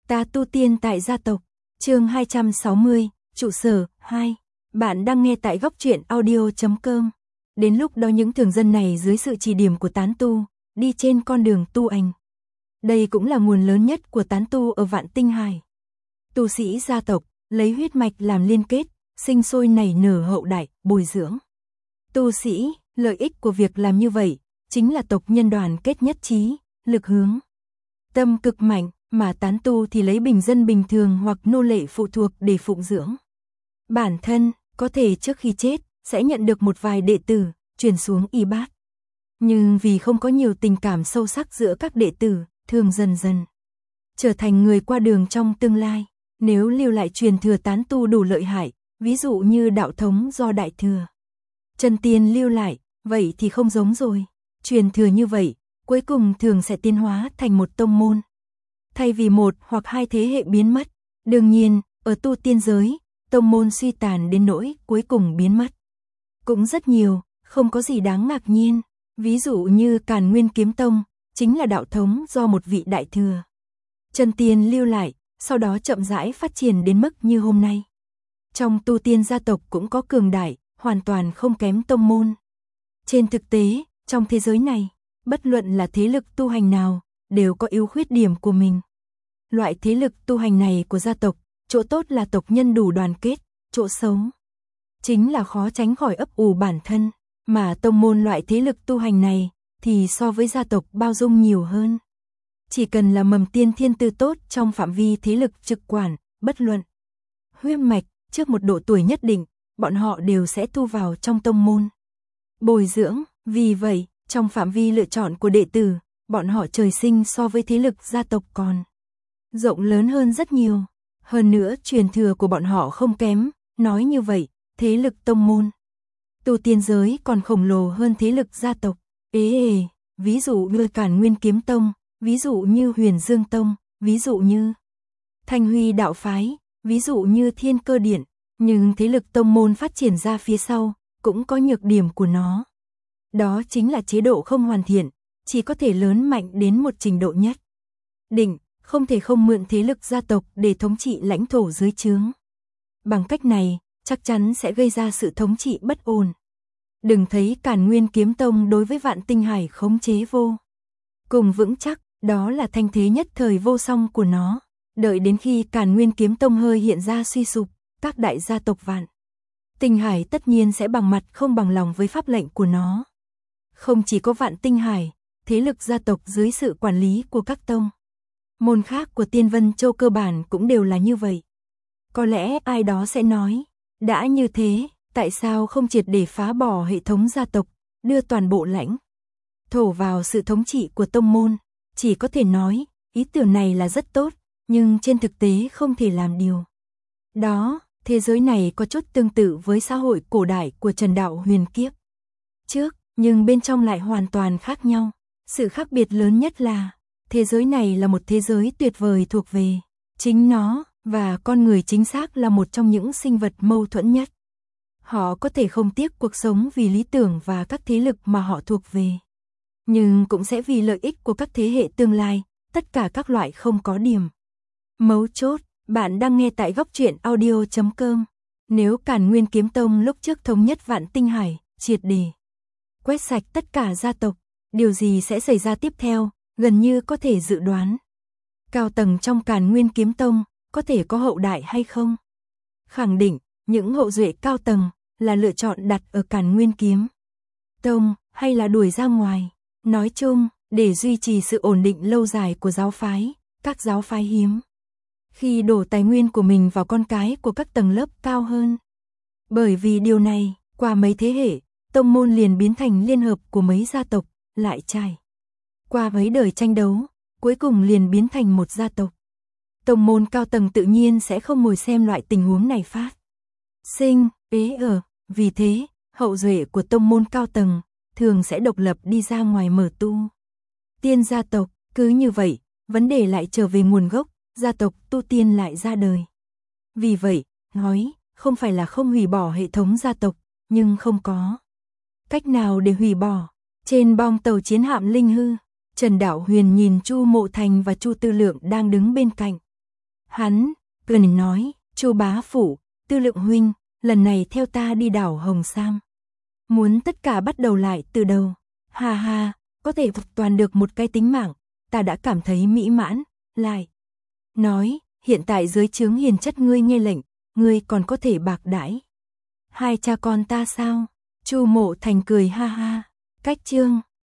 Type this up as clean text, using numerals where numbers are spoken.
Ta tu tiên tại gia tộc, chương 260, trụ sở, 2. Bạn đang nghe tại góc truyện audio.com. Đến lúc đó những thường dân này dưới sự chỉ điểm của tán tu, đi trên con đường tu hành. Đây cũng là nguồn lớn nhất của tán tu ở Vạn Tinh Hải. Tu sĩ gia tộc, lấy huyết mạch làm liên kết, sinh sôi nảy nở hậu đại, bồi dưỡng. Tu sĩ, lợi ích của việc làm như vậy, chính là tộc nhân đoàn kết nhất trí, lực hướng. Tâm cực mạnh, mà tán tu thì lấy bình dân bình thường hoặc nô lệ phụ thuộc để phụng dưỡng. Bản thân, có thể trước khi chết, sẽ nhận được một vài đệ tử, truyền xuống y bát. Nhưng vì không có nhiều tình cảm sâu sắc giữa các đệ tử, thường dần dần trở thành người qua đường trong tương lai. Nếu lưu lại truyền thừa tán tu đủ lợi hại, ví dụ như đạo thống do Đại Thừa Chân Tiên lưu lại, vậy thì không giống rồi. Truyền thừa như vậy, cuối cùng thường sẽ tiến hóa thành một tông môn. Thay vì một hoặc hai thế hệ biến mất, đương nhiên, ở tu tiên giới, tông môn suy tàn đến nỗi cuối cùng biến mất cũng rất nhiều, không có gì đáng ngạc nhiên. Ví dụ như Càn Nguyên Kiếm Tông, chính là đạo thống do một vị Đại Thừa Chân Tiên lưu lại, sau đó chậm rãi phát triển đến mức như hôm nay. Trong tu tiên gia tộc cũng có cường đại, hoàn toàn không kém tông môn. Trên thực tế, trong thế giới này, bất luận là thế lực tu hành nào, đều có ưu khuyết điểm của mình. Loại thế lực tu hành này của gia tộc, chỗ tốt là tộc nhân đủ đoàn kết, chỗ xấu chính là khó tránh khỏi ấp ủ bản thân, mà tông môn loại thế lực tu hành này thì so với gia tộc bao dung nhiều hơn. Chỉ cần là mầm tiên thiên tư tốt trong phạm vi thế lực trực quản, bất luận huyết mạch, trước một độ tuổi nhất định, bọn họ đều sẽ thu vào trong tông môn bồi dưỡng. Vì vậy, trong phạm vi lựa chọn của đệ tử, bọn họ trời sinh so với thế lực gia tộc còn rộng lớn hơn rất nhiều. Hơn nữa truyền thừa của bọn họ không kém, nói như vậy, thế lực tông môn tu tiên giới còn khổng lồ hơn thế lực gia tộc. Ví dụ như Càn Nguyên Kiếm Tông, ví dụ như Huyền Dương Tông, ví dụ như Thanh Huy Đạo Phái, ví dụ như Thiên Cơ Điện. Nhưng thế lực tông môn phát triển ra phía sau, cũng có nhược điểm của nó. Đó chính là chế độ không hoàn thiện, chỉ có thể lớn mạnh đến một trình độ nhất định, không thể không mượn thế lực gia tộc để thống trị lãnh thổ dưới trướng. Bằng cách này, chắc chắn sẽ gây ra sự thống trị bất ổn. Đừng thấy Càn Nguyên Kiếm Tông đối với Vạn Tinh Hải khống chế vô cùng vững chắc, đó là thanh thế nhất thời vô song của nó. Đợi đến khi Càn Nguyên Kiếm Tông hơi hiện ra suy sụp, các đại gia tộc Vạn Tinh Hải tất nhiên sẽ bằng mặt không bằng lòng với pháp lệnh của nó. Không chỉ có Vạn Tinh Hải, thế lực gia tộc dưới sự quản lý của các tông môn khác của Tiên Vân Châu cơ bản cũng đều là như vậy. Có lẽ ai đó sẽ nói, đã như thế, tại sao không triệt để phá bỏ hệ thống gia tộc, đưa toàn bộ lãnh thổ vào sự thống trị của tông môn? Chỉ có thể nói, ý tưởng này là rất tốt, nhưng trên thực tế không thể làm điều đó. Thế giới này có chút tương tự với xã hội cổ đại của Trần Đạo Huyền kiếp trước, nhưng bên trong lại hoàn toàn khác nhau. Sự khác biệt lớn nhất là, thế giới này là một thế giới tuyệt vời thuộc về chính nó, và con người chính xác là một trong những sinh vật mâu thuẫn nhất. Họ có thể không tiếc cuộc sống vì lý tưởng và các thế lực mà họ thuộc về, nhưng cũng sẽ vì lợi ích của các thế hệ tương lai, tất cả các loại không có điểm mấu chốt. Bạn đang nghe tại góc truyện audio.com. Nếu Càn Nguyên Kiếm Tông lúc trước thống nhất Vạn Tinh Hải, triệt để quét sạch tất cả gia tộc, điều gì sẽ xảy ra tiếp theo, gần như có thể dự đoán. Cao tầng trong Càn Nguyên Kiếm Tông, có thể có hậu đại hay không? Khẳng định, những hậu duệ cao tầng, là lựa chọn đặt ở Càn Nguyên Kiếm Tông, hay là đuổi ra ngoài. Nói chung, để duy trì sự ổn định lâu dài của giáo phái, các giáo phái hiếm khi đổ tài nguyên của mình vào con cái của các tầng lớp cao hơn. Bởi vì điều này, qua mấy thế hệ, tông môn liền biến thành liên hợp của mấy gia tộc, lại trải qua mấy đời tranh đấu, cuối cùng liền biến thành một gia tộc. Tông môn cao tầng tự nhiên sẽ không ngồi xem loại tình huống này phát sinh. Vì thế, hậu duệ của tông môn cao tầng thường sẽ độc lập đi ra ngoài mở tu tiên gia tộc. Cứ như vậy, vấn đề lại trở về nguồn gốc, gia tộc tu tiên lại ra đời. Vì vậy, nói, không phải là không hủy bỏ hệ thống gia tộc, nhưng không có cách nào để hủy bỏ. Trên bong tàu chiến hạm Linh Hư, Trần Đạo Huyền nhìn Chu Mộ Thành và Chu Tư Lượng đang đứng bên cạnh. Hắn cười nói, Chu bá phụ, Tư Lượng huynh, lần này theo ta đi đảo Hồng Sam. Muốn tất cả bắt đầu lại từ đầu. Ha ha, có thể phục toàn được một cái tính mạng, ta đã cảm thấy mỹ mãn. Lại nói, hiện tại dưới trướng hiền chất ngươi nghe lệnh, ngươi còn có thể bạc đãi hai cha con ta sao? Chu Mộ Thành cười ha ha. Cách chương